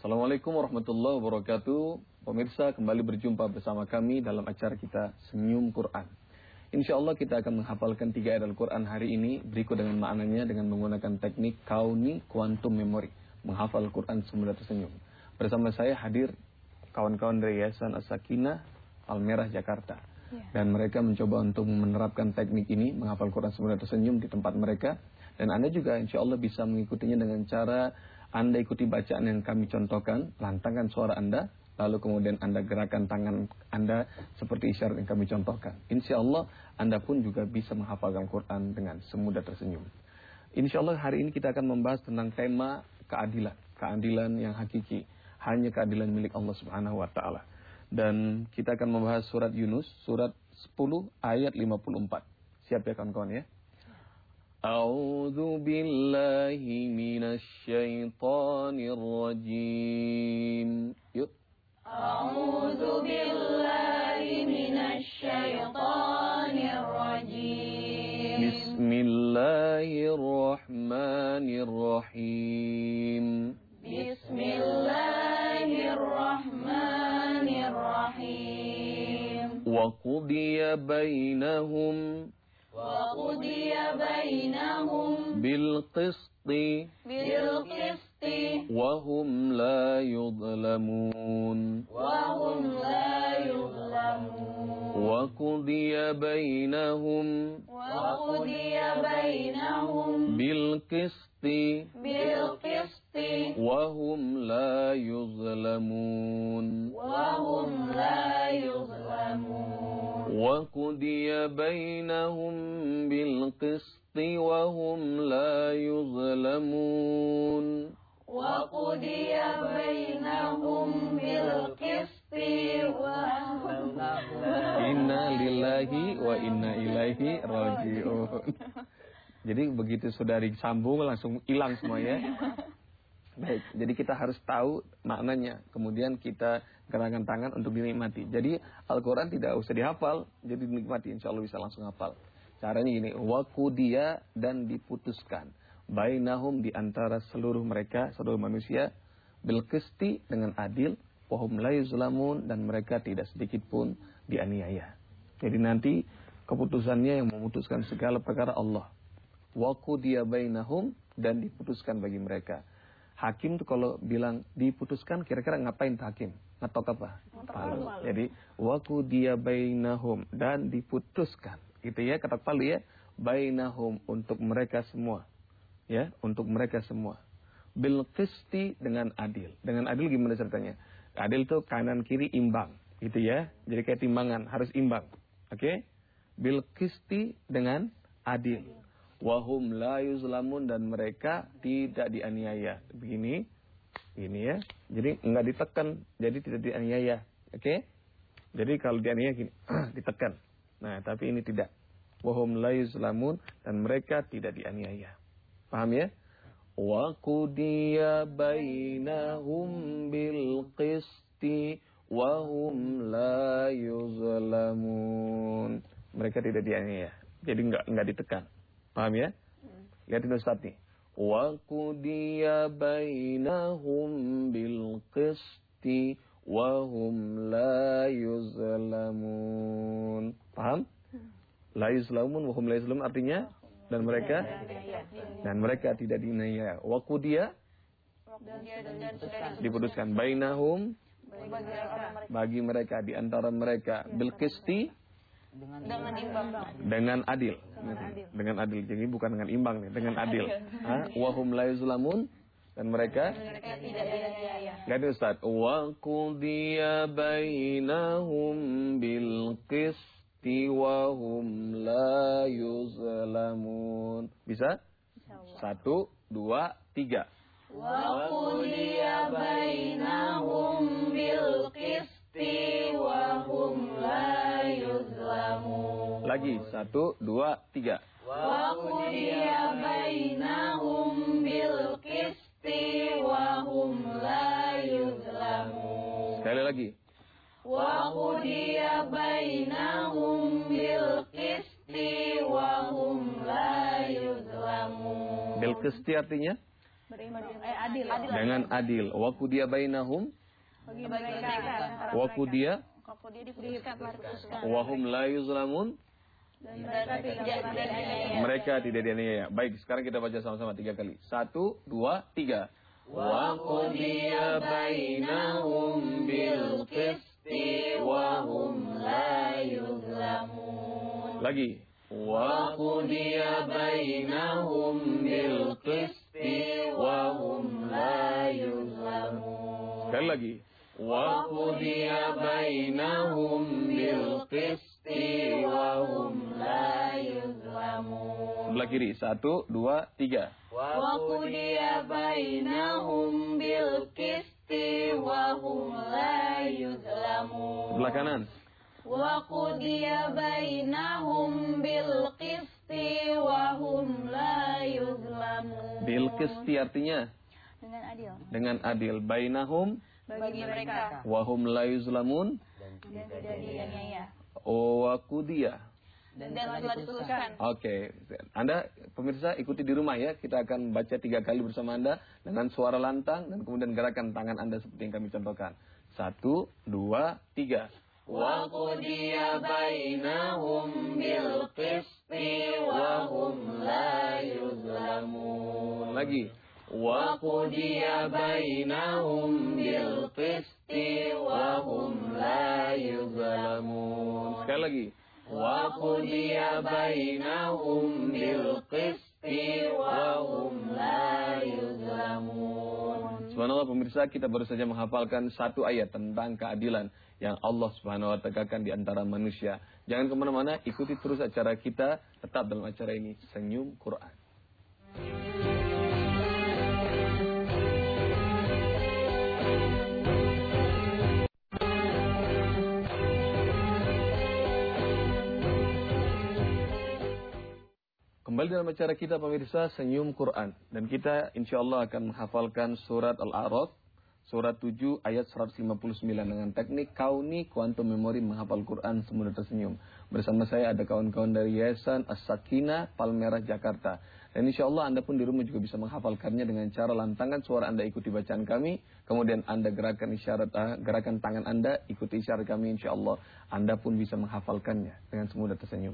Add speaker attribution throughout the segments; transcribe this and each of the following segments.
Speaker 1: Assalamualaikum warahmatullahi wabarakatuh. Pemirsa, kembali berjumpa bersama kami dalam acara kita Senyum Quran. Insya Allah kita akan menghafalkan 3 ayat Al-Quran hari ini berikut dengan maknanya dengan menggunakan teknik Kauni Quantum Memory, menghafal Al-Quran semudah tersenyum. Bersama saya hadir kawan-kawan dari Yayasan As-Sakinah Al-Merah Jakarta. Dan mereka mencoba untuk menerapkan teknik ini, menghafal Quran semudah tersenyum di tempat mereka. Dan Anda juga insya Allah bisa mengikutinya dengan cara Anda ikuti bacaan yang kami contohkan, lantangkan suara Anda, lalu kemudian Anda gerakan tangan Anda seperti isyarat yang kami contohkan. Insya Allah Anda pun juga bisa menghafalkan Quran dengan semudah tersenyum. Insya Allah hari ini kita akan membahas tentang tema keadilan. Keadilan yang hakiki, hanya keadilan milik Allah Subhanahu wa Ta'ala. Dan kita akan membahas surat Yunus, surat 10 ayat 54. Siap ya kawan-kawan ya? A'udzu billahi minasy syaithanir rajim. Yuk.
Speaker 2: A'udzu billahi minasy syaithanir rajim.
Speaker 1: Bismillahirrahmanirrahim.
Speaker 2: Bismillahirrahmanirrahim.
Speaker 1: Wa qudiya bainahum bil qisti wa hum la yudlamun. Wa qudiya bainahum bil qisti wa hum la yuzlamun. Wa qudiya bainahum bil qisti wa hum la yuzlamun.
Speaker 2: Wa qudiya bainahum bil qisti wa hum la yuzlamun.
Speaker 1: Inna lillahi wa inna ilaihi raji'un. Jadi begitu sudah disambung langsung hilang semua ya. Baik, jadi kita harus tahu maknanya. Kemudian kita gerakan tangan untuk dinikmati. Jadi Al-Quran tidak usah dihafal, jadi dinikmati. Insya Allah bisa langsung hafal. Caranya gini, wakudia dan diputuskan. Bainahum di antara seluruh mereka, seluruh manusia. Bilqisti dengan adil. Wahum la yuzlamun dan mereka tidak sedikit pun dianiaya. Jadi nanti keputusannya yang memutuskan segala perkara Allah. Waqudiya bainahum dan diputuskan bagi mereka. Hakim tuh kalau bilang diputuskan kira-kira ngapain tuh hakim? Ngetok apa? Palu. Jadi waqudiya bainahum dan diputuskan. Gitu ya, ketok palu ya. Bainahum untuk mereka semua. Ya, untuk mereka semua. Bil qisti dengan adil. Dengan adil gimana ceritanya? Adil tuh kanan kiri imbang, gitu ya. Jadi kayak timbangan harus imbang. Oke? Bil qisti dengan adil. Wahum la yuzlamun dan mereka tidak dianiaya. Begini ya. Jadi enggak ditekan, jadi tidak dianiaya. Oke? Jadi kalau dianiaya gini, ditekan. Nah, tapi ini tidak. Wahum la yuzlamun dan mereka tidak dianiaya. Paham ya? Wa qudiya bainahum bil qisti wa hum la yuzlamun. Mereka tidak dianiaya. Jadi enggak ditekan. Paham ya? Lihatin Ustaz nih. Wa qudiya bainahum bil qisti wa hum la yuzlamun. Paham? La yuzlamun wa hum la yuzlamun artinya dan mereka tidak dianiaya. Wa qudiya diputuskan bainahum bagi mereka di antara mereka bil qisti dengan adil. Dengan adil. Jadi bukan dengan imbang nih, dengan adil. Wa hum la yuzlamun dan mereka tidak dianiaya. Lihat Ustaz, wa qudiya bainahum bil qisti wa hum la yuzlamun. Bisa? 1, 2, 3.
Speaker 2: Wa qudiya bainahum bil qisti wa hum la yuzlamun.
Speaker 1: Lagi 1, 2, 3.
Speaker 2: Wa qudiya bainahum bil qisti wa hum la yuzlamun.
Speaker 1: Sekali lagi.
Speaker 2: Wa qudiya bainahum bil qisti wa hum la yuzlamun.
Speaker 1: Bil qisti artinya?
Speaker 2: Adil.
Speaker 1: Dengan adil. Wa qudiya bainahum
Speaker 2: Bagi mereka.
Speaker 1: wa qudiya
Speaker 2: Diputuskan.
Speaker 1: wa hum la yuzlamun.
Speaker 2: Dan mereka tidak dianiaya.
Speaker 1: Mereka tidak dianiaya. Baik, sekarang kita baca sama-sama 3 kali. 1, 2, 3. Wa qudiya bainahum bil qisti wa hum la yuzlamun. Lagi. Wa qudiya bainahum bil qisti wa hum la yuzlamun. Sekali lagi. Wa qudiya bainahum bil qisti wa hum la yuzlamun. Sebelah kiri. 1, 2, 3.
Speaker 2: Wa qudiya bainahum bil qisti wa hum la yuzlamun.
Speaker 1: Sebelah kanan.
Speaker 2: Wa qudiya bainahum bil qisti wa hum la yuzlamun.
Speaker 1: Bil qisti artinya
Speaker 2: Dengan adil.
Speaker 1: dengan adil. Bainahum
Speaker 2: Bagi mereka.
Speaker 1: wa hum la yuzlamun.
Speaker 2: Dan tidak dianiaya.
Speaker 1: Wa qudiya.
Speaker 2: Dan telah diputuskan.
Speaker 1: Oke, Anda pemirsa ikuti di rumah ya. Kita akan baca 3 kali bersama Anda dengan suara lantang dan kemudian gerakan tangan Anda seperti yang kami contohkan. 1, 2, 3.
Speaker 2: Wa qudiya bainahum bil qisti wa hum la yuzlamun.
Speaker 1: Lagi.
Speaker 2: Wa qudiya bainahum bil qisti wa hum la yuzlamun.
Speaker 1: Sekali lagi.
Speaker 2: Wa qudiya bainahum bil qisti wa hum la yuzlamun.
Speaker 1: Subhanallah pemirsa, kita baru saja menghafalkan 1 ayat tentang keadilan yang Allah Subhanahu wa ta'ala tegakkan di antara manusia. Jangan kemana-mana, ikuti terus acara kita, tetap dalam acara ini, Senyum Quran. Kembali dalam acara kita pemirsa Senyum Quran. Dan kita insya Allah akan menghafalkan surat Al-A'raf. Surat 7 ayat 159 dengan teknik kauni quantum memory menghafal Quran semudah tersenyum. Bersama saya ada kawan-kawan dari Yayasan As-Sakinah Palmerah Jakarta. Dan insya Allah Anda pun di rumah juga bisa menghafalkannya dengan cara lantangan suara Anda ikuti bacaan kami. Kemudian Anda gerakan tangan Anda ikuti isyarat kami insya Allah. Anda pun bisa menghafalkannya dengan semudah tersenyum.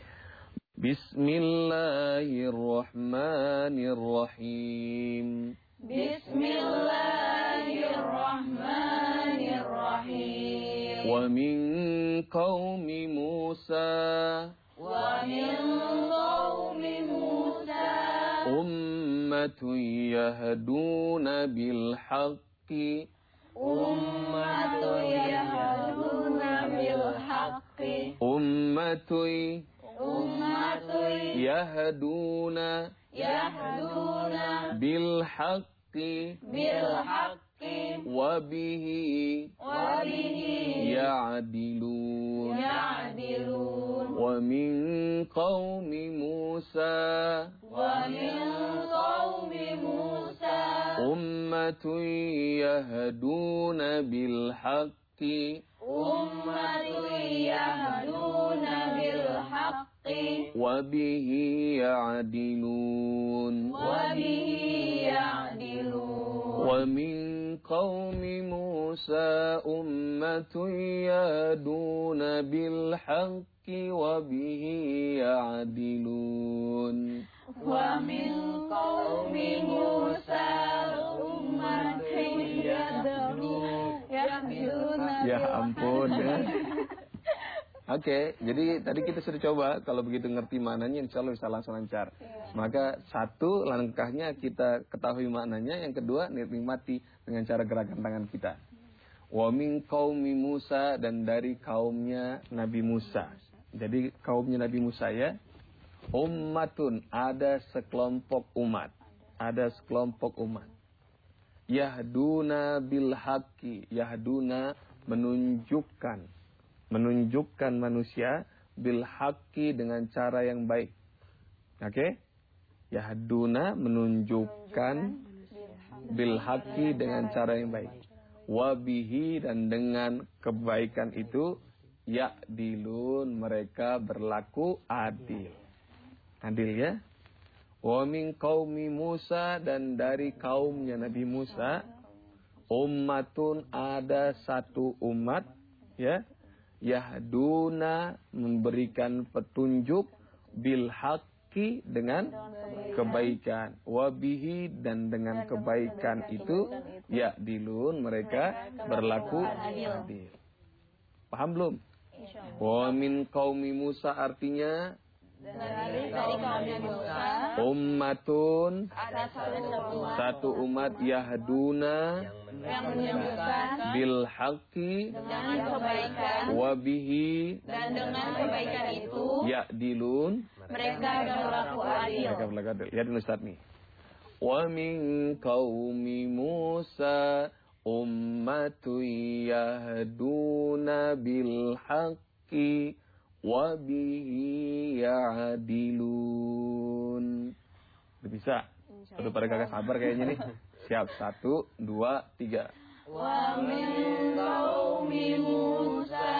Speaker 1: Bismillahirrahmanirrahim.
Speaker 2: Bismillahirrahmanirrahim.
Speaker 1: Wa min qaumi Musa ummatun yahduna bil haqqi
Speaker 2: Ummatun yahduna bil haqqi.
Speaker 1: ummatun yahduna bil haqqi
Speaker 2: bil haqqi
Speaker 1: wa bihi ya'dilun. Wa min qaumi Musa ummatun yahduna bil haqqi wa bihi ya'dilun. Wa min qaumi Musa ummatun yahduna bil haqqi wa bihi ya'dilun.
Speaker 2: Wa min qaumi Musa ummatun yahduna
Speaker 1: Ya ampun ya. Oke, jadi tadi kita sudah coba, kalau begitu ngerti maknanya insya Allah bisa langsung lancar. Maka 1 langkahnya kita ketahui maknanya, yang kedua nikmati dengan cara gerakan tangan kita. Wa min qaumi Musa, dan dari kaumnya Nabi Musa. Jadi kaumnya Nabi Musa ya. Ummatun, ada sekelompok umat. Ada sekelompok umat. Yahduna bil haqqi, yahduna menunjukkan manusia bil haqqi dengan cara yang baik. Oke? Yahduna menunjukkan bil haqqi dengan cara yang baik. Wa bihi, dan dengan kebaikan itu ya'dilun, mereka berlaku adil. Adil ya? Wa min qaumi Musa, dan dari kaumnya Nabi Musa, ummatun, ada satu umat, ya, yahduna, memberikan petunjuk, bil haqqi, dengan kebaikan, wabihi, dan dengan kebaikan itu, ya dilun, mereka berlaku adil. Paham belum? Wa min qaumi Musa artinya
Speaker 2: Dari kaumnya Musa,
Speaker 1: ummatun,
Speaker 2: ada
Speaker 1: satu umat, yahduna,
Speaker 2: yang menunjukkan
Speaker 1: bil haqqi,
Speaker 2: dengan kebaikan,
Speaker 1: wabihi,
Speaker 2: dan dengan kebaikan itu
Speaker 1: ya'dilun,
Speaker 2: mereka berlaku adil.
Speaker 1: mereka berlaku adil. Ya dulu Ustaz nih. Wa min qaumi Musa ummatun yahduna bil haqqi wa bihi ya'dilun. Udah bisa? Udah pada kagak sabar kayaknya nih. Siap, 1, 2, 3.
Speaker 2: Wa min qaumi Musa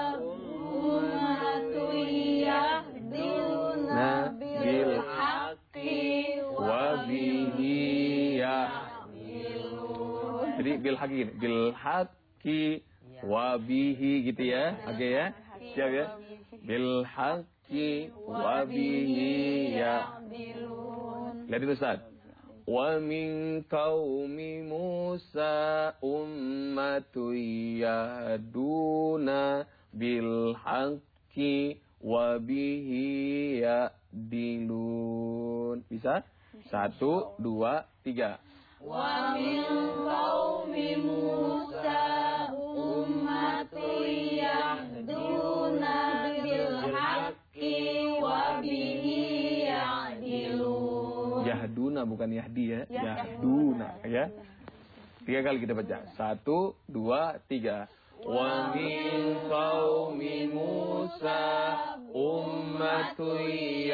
Speaker 2: ummatun yahduna bil haqqi
Speaker 1: Wa bihi ya'dilun. Jadi bil haqqi gini, bil haqqi wa bihi gitu ya. Oke ya. Siap ya? Bil haqqi wa bihi ya'dilun. Lihat itu Ustaz. Wa min qaumi Musa ummatun yahduna bil haqqi wa bihi ya'dilun. Bisa? 1, 2, 3.
Speaker 2: Wa min qaumi Musa ummatun yahduna bil haqqi wa bihi ya'dilun.
Speaker 1: Yahduna bukan yahdi ya. Yahduna ya. 3 kali kita baca. 1, 2, 3. Wa min qaumi Musa ummatun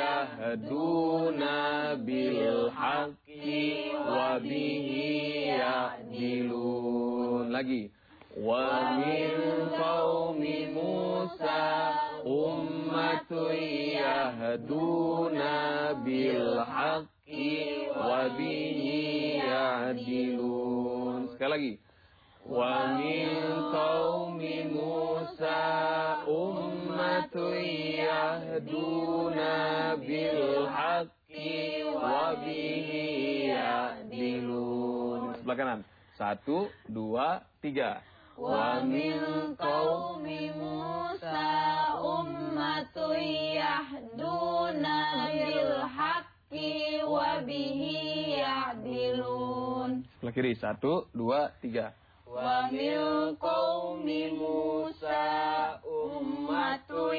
Speaker 1: yahduna bil haqqi wa bihi ya'dilun. Lagi. Wa min qaumi Musa ummatun yahduna bil haqqi wa bihi ya'dilun. Sekali lagi. Wa min qaumi Musa ummatun yahduna bil haqqi wa bihi ya'dilun. Sebelah kanan. 1, 2, 3.
Speaker 2: Wa min qaumi Musa ummatun yahduna bil haqqi wa bihi ya'dilun.
Speaker 1: Sebelah kiri. 1, 2, 3.
Speaker 2: Wa min qaumi Musa ummatun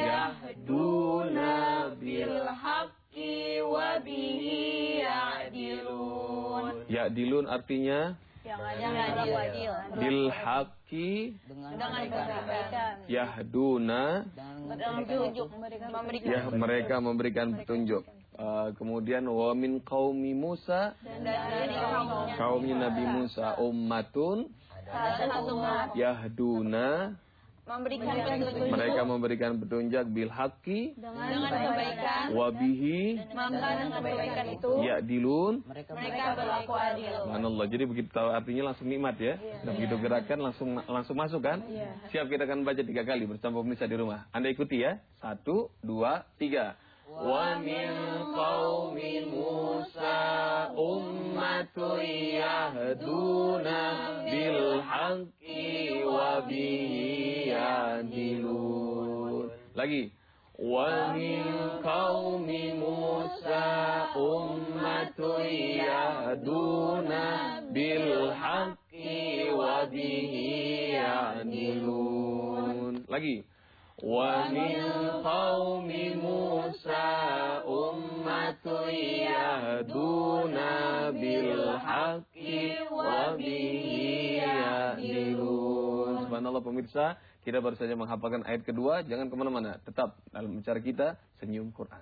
Speaker 2: yahduna bil haqqi wa bihi ya'dilun.
Speaker 1: Ya'dilun artinya
Speaker 2: Yang adil.
Speaker 1: bil haqqi
Speaker 2: Dengan kebaikan.
Speaker 1: yahduna,
Speaker 2: Dengan petunjuk. Memberikan
Speaker 1: ya mereka memberikan petunjuk. Kemudian wa min qaumi Musa,
Speaker 2: dan dari
Speaker 1: kaumnya Nabi Musa, ummatun
Speaker 2: salah satu umat
Speaker 1: yahduna,
Speaker 2: memberikan petunjuk
Speaker 1: mereka memberikan petunjuk bil haqqi
Speaker 2: dengan kebaikan.
Speaker 1: wa bihi
Speaker 2: Dengan kebaikan itu
Speaker 1: ya'dilun.
Speaker 2: mereka berlaku adil.
Speaker 1: Subhanallah. Jadi begitu tahu artinya langsung nikmat ya. Dan begitu gerakan langsung masuk kan? Siap, kita akan baca 3 kali bersama pemirsa di rumah. Anda ikuti ya. 1, 2, 3. Wa min qaumi Musa ummatun yahduna bil haqqi wa bihi ya'dilun. Lagi. Wa min qaumi Musa ummatun yahduna bil haqqi wa bihi ya'dilun. Lagi. Wa min qaumi Musa ummatun yahduna bil haqqi wa bihi ya'dilun. Subhanallah pemirsa, kita baru saja menghafalkan ayat kedua. Jangan kemana-mana, tetap dalam bicara kita Senyum Quran.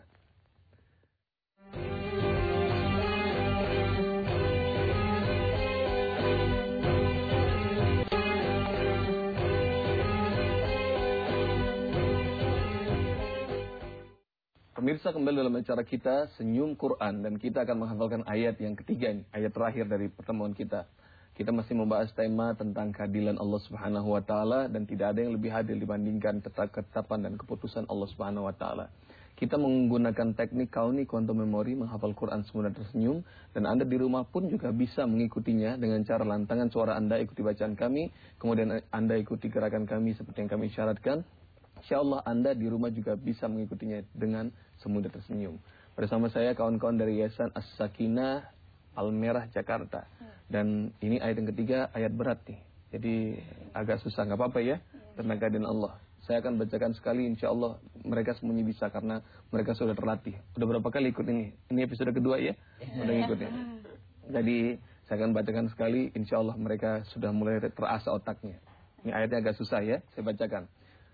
Speaker 1: Pemirsa, kembali dalam acara kita Senyum Quran, dan kita akan menghafalkan ayat yang ketiga ini, ayat terakhir dari pertemuan kita. Kita masih membahas tema tentang keadilan Allah Subhanahu wa taala, dan tidak ada yang lebih adil dibandingkan ketetapan dan keputusan Allah Subhanahu wa taala. Kita menggunakan teknik kauni quantum memory menghafal Quran semudah tersenyum, dan Anda di rumah pun juga bisa mengikutinya dengan cara lantangan suara Anda ikuti bacaan kami, kemudian Anda ikuti gerakan kami seperti yang kami syaratkan. InsyaAllah Anda di rumah juga bisa mengikutinya dengan semudah tersenyum. Bersama saya kawan-kawan dari Yayasan As-Sakinah Al-Merah Jakarta. Dan ini ayat yang ketiga, ayat berat nih. Jadi agak susah, nggak apa-apa ya. Tentang keadilan Allah. Saya akan bacakan sekali, insyaAllah mereka semuanya bisa karena mereka sudah terlatih. Udah berapa kali ikut ini? Ini episode kedua ya? Udah ngikutnya. Jadi saya akan bacakan sekali, insyaAllah mereka sudah mulai terasa otaknya. Ini ayatnya agak susah ya, saya bacakan.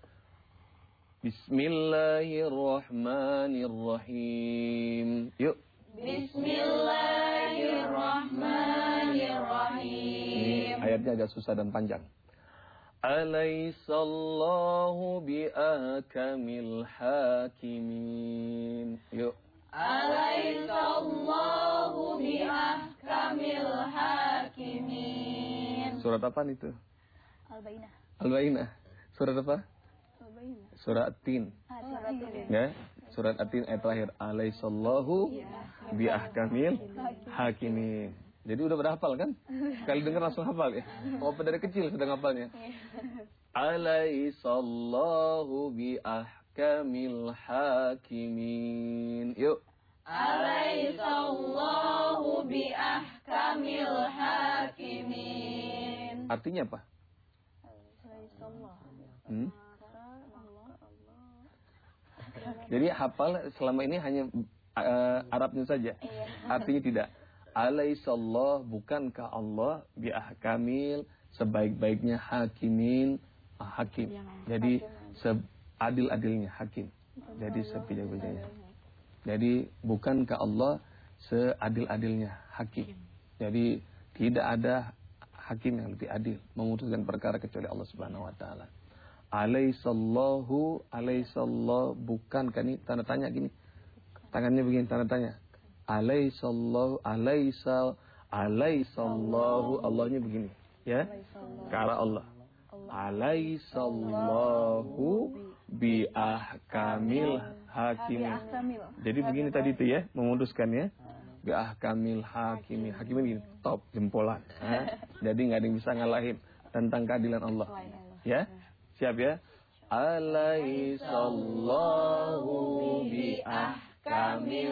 Speaker 1: Bismillahirrahmanirrahim. Yuk.
Speaker 2: Bismillahirrahmanirrahim.
Speaker 1: Ini ayatnya agak susah dan panjang. Alaisallahu bi'akamil hakimin. Yuk.
Speaker 2: Alaisallahu bi'ahkamil hakimin.
Speaker 1: Surat apa itu?
Speaker 2: Al-Bainah.
Speaker 1: Al-Bainah. Surat apa? Surat At-Tin. Ya, surat At-Tin ayat terakhir. Alaisallahu bi'ahkamil hakimin. Jadi udah berhafal kan? Sekali dengar langsung hafal ya. Oh, dari kecil sudah hafalnya. Alaisallahu bi'ahkamil hakimin. Yuk.
Speaker 2: Alaisallahu bi'ahkamil hakimin.
Speaker 1: Artinya apa? Jadi hafal selama ini hanya Arabnya saja. Artinya tidak. Alaisallah, bukankah Allah bi'ahkamil, sebaik-baiknya hakimin, hakim. Jadi seadil-adilnya hakim. Jadi sebijak-bijaknya. Jadi bukankah Allah seadil-adilnya hakim. Jadi tidak ada hakim yang lebih adil memutuskan perkara kecuali Allah Subhanahu wa taala. Alaisallahu, alaisallah, bukankah, ini tanda tanya gini. Tangannya begini, tanda tanya. Alaisallahu, alaisallahu, Allahnya begini, ya. Ke arah Allah. Alaisallahu bi'ahkamil hakimin. Jadi begini tadi itu ya, memutuskan ya. Bi'ahkamil hakimin. Hakimin gini, top, jempolan. Jadi nggak ada yang bisa ngalahin tentang keadilan Allah. Ya, siap ya. Alaisallahu bi'ahkamil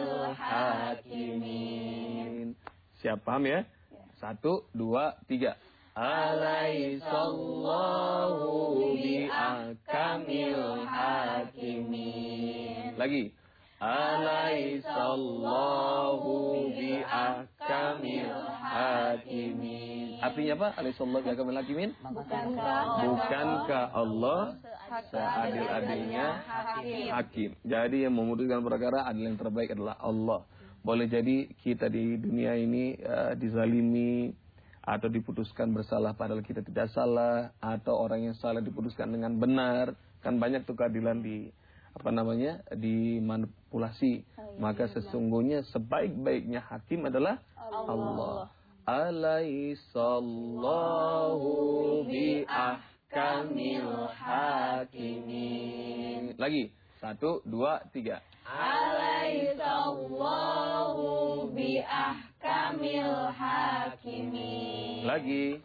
Speaker 1: hakimin. Siap, paham ya? 1, 2, 3. Alaisallahu bi'ahkamil hakimin. Lagi. Alaisallahu bi'ahkamil hakimin. Artinya apa? Alaisallahu bi'ahkamil hakimin. Bukankah Allah seadil-adilnya hakim. Jadi yang memutuskan perkara adil yang terbaik adalah Allah. Boleh jadi kita di dunia ini dizalimi atau diputuskan bersalah padahal kita tidak salah, atau orang yang salah diputuskan dengan benar. Kan banyak tuh keadilan dimanipulasi. Maka sesungguhnya sebaik-baiknya hakim adalah Allah. Alaisallahu bi'ahkamil hakimin. Lagi. 1, 2, 3.
Speaker 2: Alaisallahu bi'ahkamil hakimin.
Speaker 1: Lagi.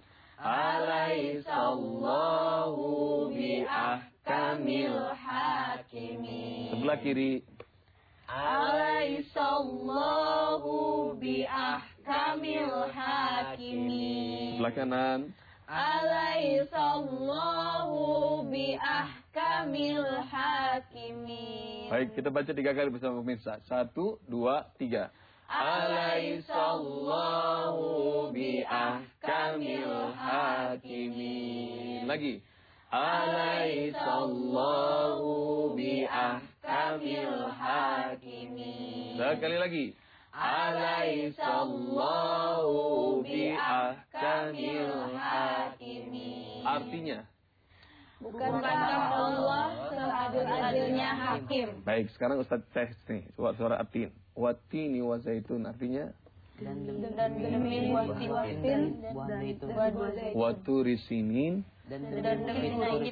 Speaker 1: Alaisallahu bi'ahkamil hakimin. Sebelah kiri.
Speaker 2: Alaisallahu bi'ahkamil hakimin.
Speaker 1: Sebelah kanan.
Speaker 2: Alaisallahu bi'ahkamil hakimin.
Speaker 1: Baik, kita baca 3 kali bersama pemirsa. 1, 2, 3. Alaisallahu bi'ahkamil hakimin. Lagi. Alaisallahu bi'ahkamil hakimin. Sekali lagi. Alaisallahu bi'ahkamil hakimin. Artinya,
Speaker 2: Bukankah Allah seadil-adilnya hakim?
Speaker 1: Baik, sekarang Ustaz tes nih suara atin. Watini wa zaitun artinya
Speaker 2: Dan demi watin
Speaker 3: buah zaitun.
Speaker 1: waturi sinin
Speaker 2: dan demi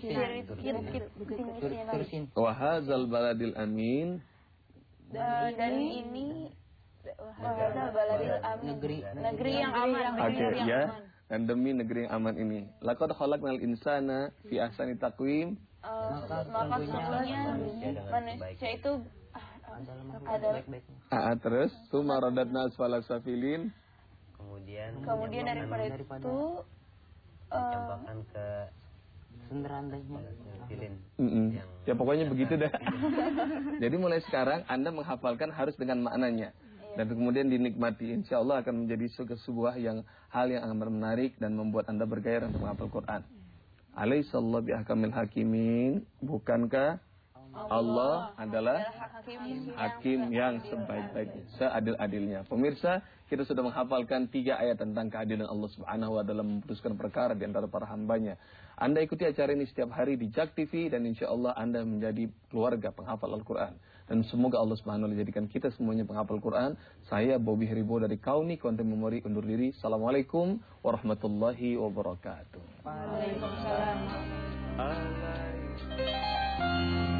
Speaker 3: Tursin.
Speaker 1: wa hadzal baladil amin
Speaker 2: dan ini baladil amin, negeri yang aman.
Speaker 1: Oke, ya. Dan demi negeri yang aman ini. Laqad khalaqnal insana fi ahsani taqwim.
Speaker 2: Maka sesungguhnya manusia itu adalah
Speaker 1: Terus summa radadna asfala safilin.
Speaker 2: kemudian daripada itu
Speaker 4: campakkan ke
Speaker 3: Senderandainya.
Speaker 1: Ya pokoknya begitu dah. Jadi mulai sekarang Anda menghafalkan harus dengan maknanya. Dan kemudian dinikmati. Insya Allah akan menjadi sebuah hal yang amat menarik dan membuat Anda bergairah untuk menghafal Quran. Alaihissallahu biahkamil hakimin. Bukankah Allah adalah hakim yang sebaik-baiknya, seadil-adilnya. Pemirsa, kita sudah menghafalkan 3 ayat tentang keadilan Allah Subhanahu wa taala memutuskan perkara di antara para hambanya. Anda ikuti acara ini setiap hari di JAK TV dan insya Allah Anda menjadi keluarga penghafal Al-Quran. Dan semoga Allah Subhanahu wa taala jadikan kita semuanya penghafal Quran. Saya Bobby Heribo dari Kauni Content Memory undur diri. Assalamualaikum warahmatullahi wabarakatuh.
Speaker 2: Waalaikumsalam.